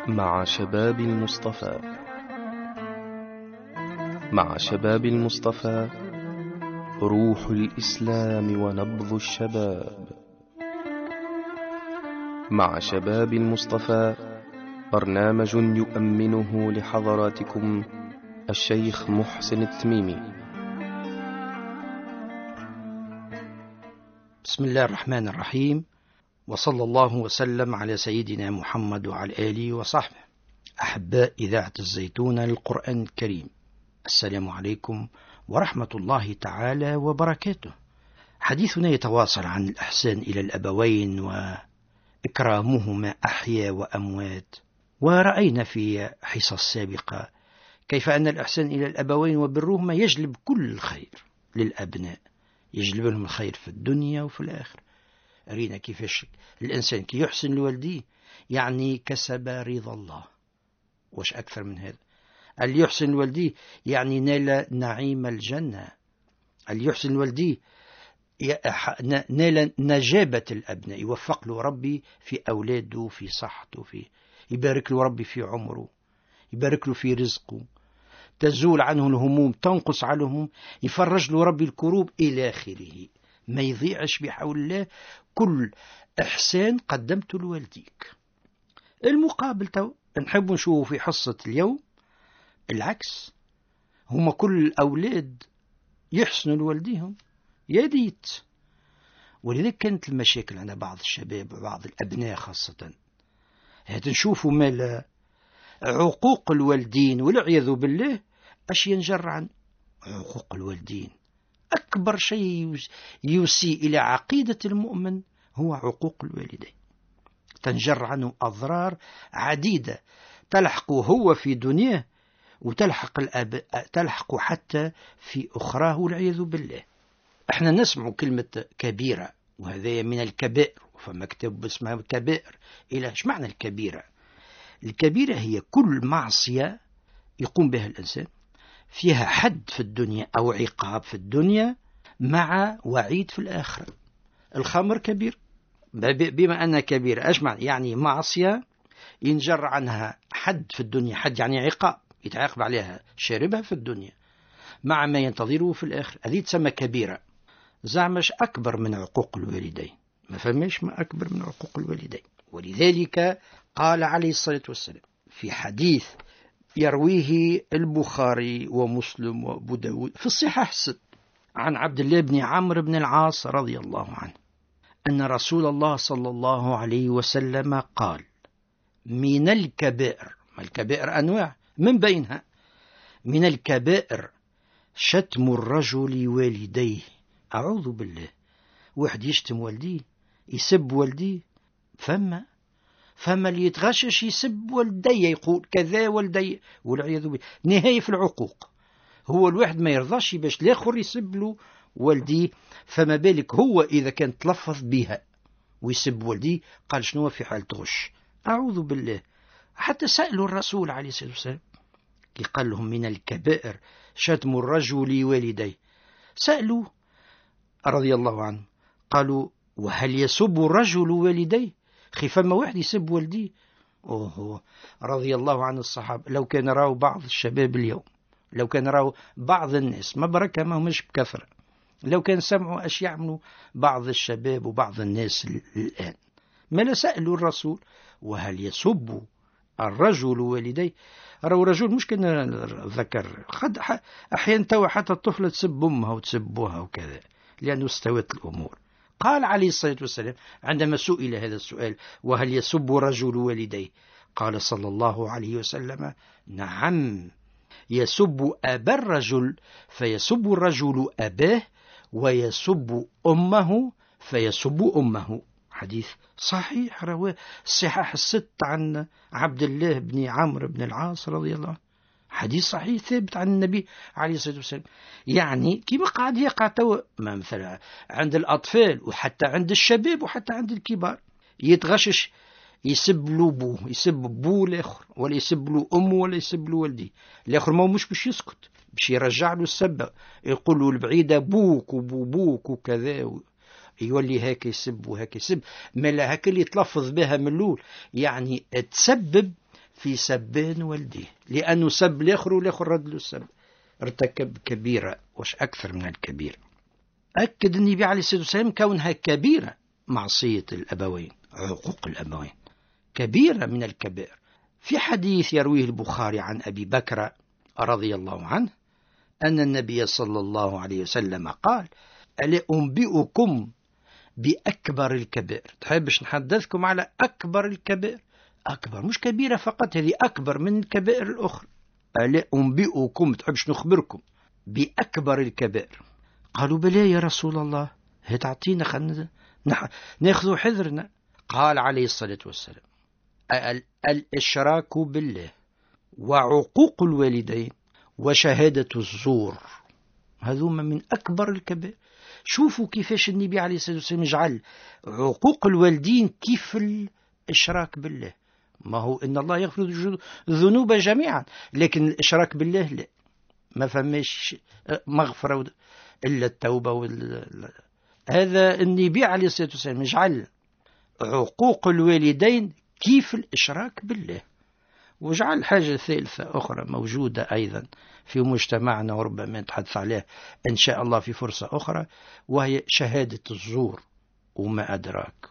مع شباب المصطفى. مع شباب المصطفى، روح الإسلام ونبض الشباب. مع شباب المصطفى، برنامج يؤمنه لحضراتكم الشيخ محسن التميمي. بسم الله الرحمن الرحيم، وصلى الله وسلم على سيدنا محمد وعلى آله وصحبه. أحباء إذاعة الزيتون للقرآن الكريم، السلام عليكم ورحمة الله تعالى وبركاته. حديثنا يتواصل عن الإحسان إلى الأبوين وإكرامهما أحياء وأموات. ورأينا في حصص سابقة كيف أن الإحسان إلى الأبوين وبرهما يجلب كل الخير للأبناء، يجلب لهم الخير في الدنيا وفي الآخرة. أرينا كيفاش الإنسان كي يحسن لوالديه يعني كسب رضا الله. وش أكثر من هذا؟ اللي يحسن لوالديه يعني نال نعيم الجنة. اللي يحسن لوالديه نال نجابة الأبناء، يوفق له ربي في أولاده، في صحته، يبارك له ربي في عمره، يبارك له في رزقه، تزول عنه الهموم، تنقص عنه الهموم، يفرج له ربي الكروب إلى آخره. ما يضيعش بحول الله كل إحسان قدمته لوالديك. المقابل نحب نشوف في حصة اليوم العكس. هما كل الأولاد يحسنوا لوالديهم يا ديت. ولذلك كانت المشاكل عند بعض الشباب وبعض الأبناء خاصة، هذا نشوفوا مال عقوق الوالدين والعياذ بالله. أش ينجر عن عقوق الوالدين؟ أكبر شيء يسيء إلى عقيدة المؤمن هو عقوق الوالدين. تنجر عنه أضرار عديدة تلحق هو في دنياه وتلحق الأب، تلحق حتى في أخراه والعياذ بالله. احنا نسمع كلمة كبيرة، وهذا من الكبائر، فما كتاب اسمها كبائر. إلى ايش معنى الكبيرة؟ الكبيرة هي كل معصية يقوم بها الإنسان فيها حد في الدنيا أو عقاب في الدنيا مع وعيد في الآخرة. الخمر كبير بما أنها كبيرة، ايش معنى؟ يعني معصية ينجر عنها حد في الدنيا، حد يعني عقاب يتعاقب عليها شاربها في الدنيا مع ما ينتظره في الآخرة. هذه تسمى كبيرة. زعمش أكبر من عقوق الوالدين، ما فهمش ما أكبر من عقوق الوالدين. ولذلك قال عليه الصلاة والسلام في حديث يرويه البخاري ومسلم وابو داود في الصحاح الست عن عبد الله بن عمرو بن العاص رضي الله عنه أن رسول الله صلى الله عليه وسلم قال: من الكبائر، ما الكبائر أنواع، من بينها من الكبائر شتم الرجل والديه. أعوذ بالله، واحد يشتم والديه، يسب والديه. فما اللي يتغشش يسب والديه، يقول كذا والديه، والعياذ بالله نهاية في العقوق. هو الواحد ما يرضاش باش الآخر يسب له والديه، فما بالك هو إذا كان تلفظ بها ويسب والديه. قال شنو في حالة غش؟ أعوذ بالله. حتى سألوا الرسول عليه الصلاة والسلام كي قال لهم من الكبائر شتم الرجل والديه، سألوا رضي الله عنه قالوا: وهل يسب الرجل والديه؟ فما واحد يسب والديه. رضي الله عن الصحابة. لو كان راوا بعض الشباب اليوم، لو كان راوا بعض الناس، ما بركة ما همش بكثرة، لو كان سمعوا أش يعملوا بعض الشباب وبعض الناس الآن، ما لا سألوا الرسول: وهل يسب الرجل والديه؟ راهو رجل مش كان ذكر، أحيانا توا حتى الطفلة تسب أمها وتسبوها وكذا، لأنه استوت الأمور. قال عليه الصلاة والسلام عندما سئل هذا السؤال: وهل يسب رجل والديه؟ قال صلى الله عليه وسلم: نعم، يسب أبا الرجل فيسب الرجل أباه، ويسب أمه فيسب أمه. حديث صحيح رواه الصحاح الست عن عبد الله بن عمرو بن العاص رضي الله عنه. حديث صحيح ثابت عن النبي عليه الصلاة والسلام. يعني كما قاعد يقع توا مثلا عند الأطفال وحتى عند الشباب وحتى عند الكبار، يتغشش يسب له بوه، يسب بوه الآخر، ولا يسب له أمه، ولا يسب له والديه. الآخر ما مش باش يسكت، باش يرجع له السبة، يقول له البعيدة بوك وبوك وكذا، يولي هاك يسب وهاك يسب. ما لا هاك اللي يتلفظ بها من الأول يعني تسبب في سبان والديه، لأنه سب الآخر والآخر رد له السب، ارتكب كبيرة، وش أكثر من الكبيرة. أكد النبي عليه الصلاة والسلام كونها كبيرة، معصية الأبوين، عقوق الأبوين كبيرة من الكبائر. في حديث يرويه البخاري عن أبي بكر رضي الله عنه أن النبي صلى الله عليه وسلم قال: ألا أنبئكم بأكبر الكبائر؟ تحبش نحدثكم على أكبر الكبائر، أكبر مش كبيرة فقط، هذه أكبر من الكبائر الأخرى. ألا أنبئكم، تحبش نخبركم بأكبر الكبائر؟ قالوا: بلى يا رسول الله، هتعطينا خلنا ناخذ حذرنا. قال عليه الصلاة والسلام: الإشراك بالله، وعقوق الوالدين، وشهادة الزور، هذوما من أكبر الكبائر. شوفوا كيفاش النبي عليه الصلاة والسلام يجعل عقوق الوالدين كيف الإشراك بالله. ما هو إن الله يغفر الذنوب جميعا، لكن الإشراك بالله لا، ما فماش مغفرة إلا التوبة هذا النبي عليه الصلاة والسلام يجعل عقوق الوالدين كيف الإشراك بالله. وجعل حاجة ثالثة أخرى موجودة أيضا في مجتمعنا، وربما نتحدث عليها إن شاء الله في فرصة أخرى، وهي شهادة الزور وما أدراك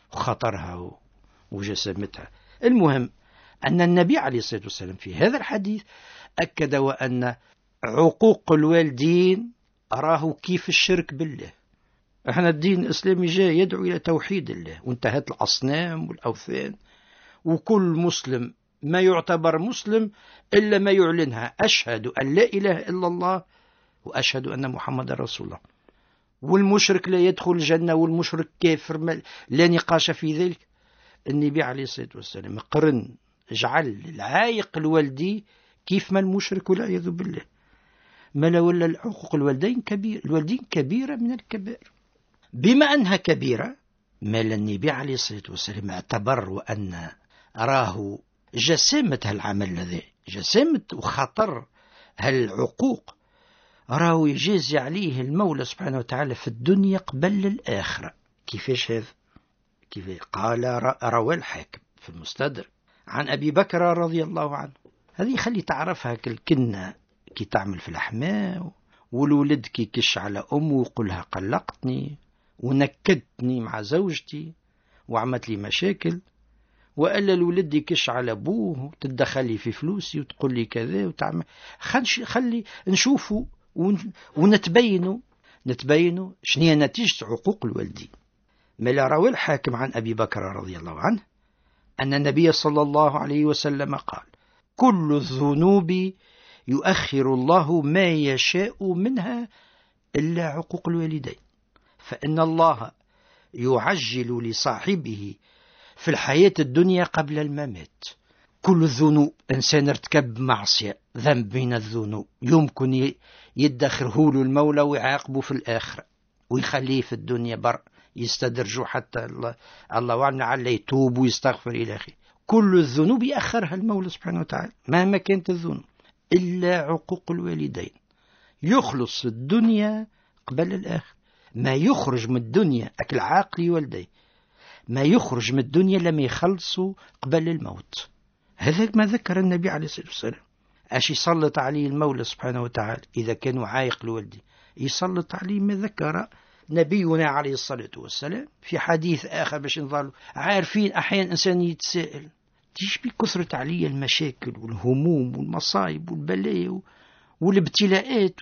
خطرها وجسامتها. المهم أن النبي عليه الصلاة والسلام في هذا الحديث أكد وأن عقوق الوالدين أراه كيف الشرك بالله. احنا الدين الإسلامي جاء يدعو إلى توحيد الله، وانتهت الأصنام والأوثان، وكل مسلم ما يعتبر مسلم إلا ما يعلنها: أشهد أن لا إله إلا الله وأشهد أن محمد رسول الله. والمشرك لا يدخل الجنة، والمشرك كافر، لا نقاش في ذلك. النبي عليه الصلاة والسلام قرن جعل العايق الوالدي كيف ما المشرك، والعياذ بالله. ما لا ولا الحقوق الوالدين كبيرة من الكبائر. بما أنها كبيرة، ما النبي عليه الصلاة والسلام اعتبر وأن أراه جسامة هالعمل هذا، جسامة وخطر هالعقوق، راه يجازي عليه المولى سبحانه وتعالى في الدنيا قبل الآخرة. كيفاش هذا؟ كيف قال روى الحاكم في المستدرك عن أبي بكر رضي الله عنه. هذه خلي تعرفها كالكنة كي تعمل في الحماة، والولد كي كش على أمه ويقولها قلقتني ونكدتني مع زوجتي وعملت لي مشاكل، وألا الولد يكش على أبوه تدخلي في فلوسي وتقول لي كذا وتعمل. خلي نشوفوا ونتبينوا شنو نتيجة عقوق الوالدين. ما لا روى الحاكم عن أبي بكر رضي الله عنه أن النبي صلى الله عليه وسلم قال: كل الذنوب يؤخر الله ما يشاء منها إلا عقوق الوالدين، فإن الله يعجل لصاحبه في الحياة الدنيا قبل الممات. كل الذنوب، إنسان ارتكب معصية، ذنب من الذنوب، يمكن يدخره له المولى ويعاقبه في الآخرة ويخليه في الدنيا بر يستدرجه حتى الله وعلا على يتوب ويستغفر إلى آخره. كل الذنوب يأخرها المولى سبحانه وتعالى مهما كانت الذنوب، إلا عقوق الوالدين يخلص في الدنيا قبل الآخر. ما يخرج من الدنيا أكل عاقل والديه، ما يخرج من الدنيا لم يخلصوا قبل الموت. هذا ما ذكر النبي عليه الصلاة والسلام. أش يسلط عليه المولى سبحانه وتعالى إذا كانوا عايق الوالدين، يسلط عليه ما ذكر نبينا عليه الصلاة والسلام في حديث آخر باش نظلوا عارفين. أحيانا إنسان يتساءل: تيش بكثرة علي المشاكل والهموم والمصايب والبلايا والابتلاءات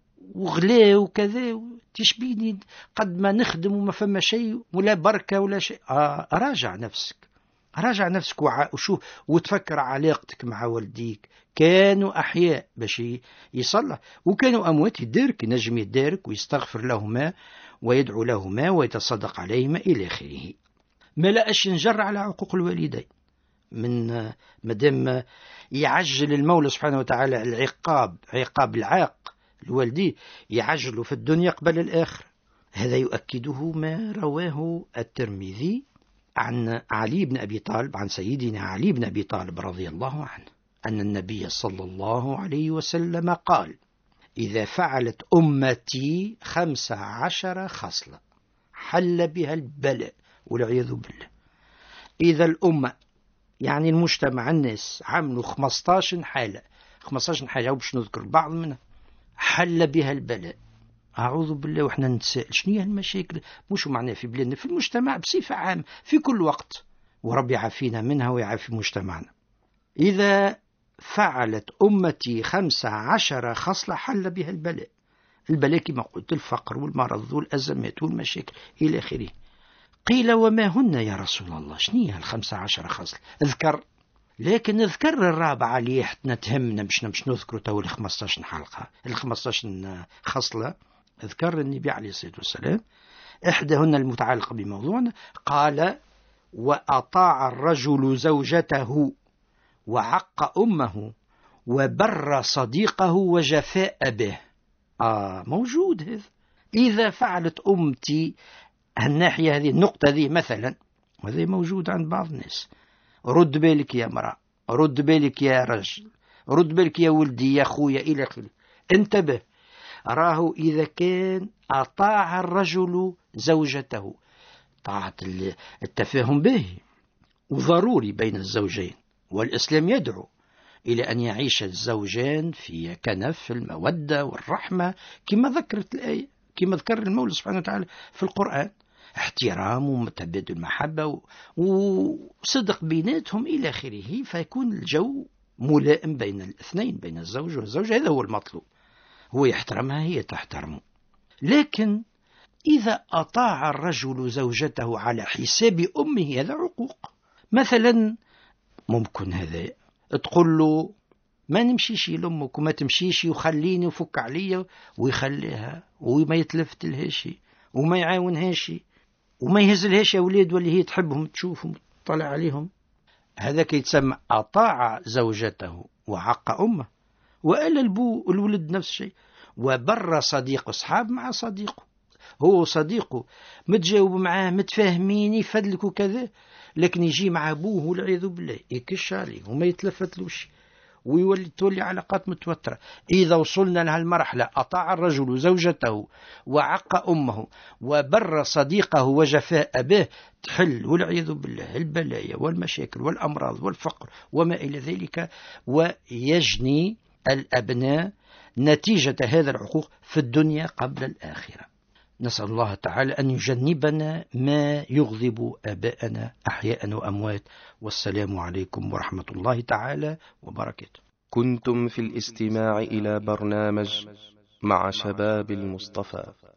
وغلاء وكذا، تشبيني قد ما نخدم وما فما شيء ولا بركة ولا شيء. راجع نفسك وشوف وتفكر علاقتك مع والديك. كانوا أحياء باش يصلح، وكانوا أموات يدارك، نجم يدارك ويستغفر لهما ويدعو لهما ويتصدق عليهما إلى آخره. ما لأش نجر على عقوق الوالدين من مدام يعجل المولى سبحانه وتعالى عقاب العاق الوالدي، يعجل في الدنيا قبل الآخر. هذا يؤكده ما رواه الترمذي عن علي بن أبي طالب، عن سيدنا علي بن أبي طالب رضي الله عنه أن النبي صلى الله عليه وسلم قال: إذا فعلت أمتي 15 خصلة حل بها البلاء والعياذ بالله. إذا الأمة يعني المجتمع الناس عملوا 15 حالة، 15 حاجة باش نذكر بعض منها حل بها البلاء. أعوذ بالله. وإحنا نتساءل شنو هي المشاكل، مش معناه في بلادنا، في المجتمع بصفة عامة في كل وقت، وربي يعافينا منها ويعافي مجتمعنا. إذا فعلت أمتي 15 خصلة حل بها البلاء. البلاء كما قلت الفقر والمرض والأزمات والمشاكل إلى آخره. قيل وما هن يا رسول الله، شنو هي 15 خصلة؟ اذكر. لكن اذكر الرابعة اللي حتنا تهمنا باش نذكر تو 15 حلقة، 15 خصلة. اذكر النبي عليه الصلاة والسلام إحداهن المتعلقة بموضوعنا، قال وأطاع الرجل زوجته وعق أمه وبر صديقه وجفاء به. موجود هذا. إذا فعلت أمتي الناحية هذه، النقطة هذه مثلا، وهذا موجود عند بعض الناس، رد بالك يا امرأة، رد بالك يا رجل، رد بالك يا ولدي يا خويا إلى آخره. انتبه، راه إذا كان أطاع الرجل زوجته، طاعة التفاهم به وضروري بين الزوجين، والإسلام يدعو إلى أن يعيش الزوجان في كنف المودة والرحمة كما ذكرت الآية، كما ذكر المولى سبحانه وتعالى في القرآن، احترام ومتبادل محبة وصدق بيناتهم إلى آخره، فيكون الجو ملائم بين الاثنين، بين الزوج والزوجة. هذا هو المطلوب، هو يحترمها هي تحترمه. لكن إذا أطاع الرجل زوجته على حساب أمه هذا عقوق. مثلا ممكن هذا تقول له ما نمشيش لأمك وما تمشيش وخليني وفك عليا، ويخليها وما يتلفت لهاش وما يعاونهاش وما يهزلهاش أولاد واللي هي تحبهم تشوفهم تطلع عليهم. هذا كيتسمى أطاع زوجته وعق أمه. وإلا الولد نفس الشيء. وبر صديق، أصحاب مع صديقه، هو صديقه متجاوب معاه متفاهمين يفدلك وكذا، لكن يجي مع أبوه والعياذ بالله يكش عليه وما يتلفتلوش ويولي تولي علاقات متوترة. إذا وصلنا لهالمرحلة أطاع الرجل زوجته وعق أمه وبر صديقه وجفاء به، تحل والعياذ بالله البلايا والمشاكل والأمراض والفقر وما إلى ذلك، ويجني الأبناء نتيجة هذا العقوق في الدنيا قبل الآخرة. نسأل الله تعالى أن يجنبنا ما يغضب آباءنا أحياء وأموات. والسلام عليكم ورحمة الله تعالى وبركاته. كنتم في الاستماع إلى برنامج مع شباب المصطفى.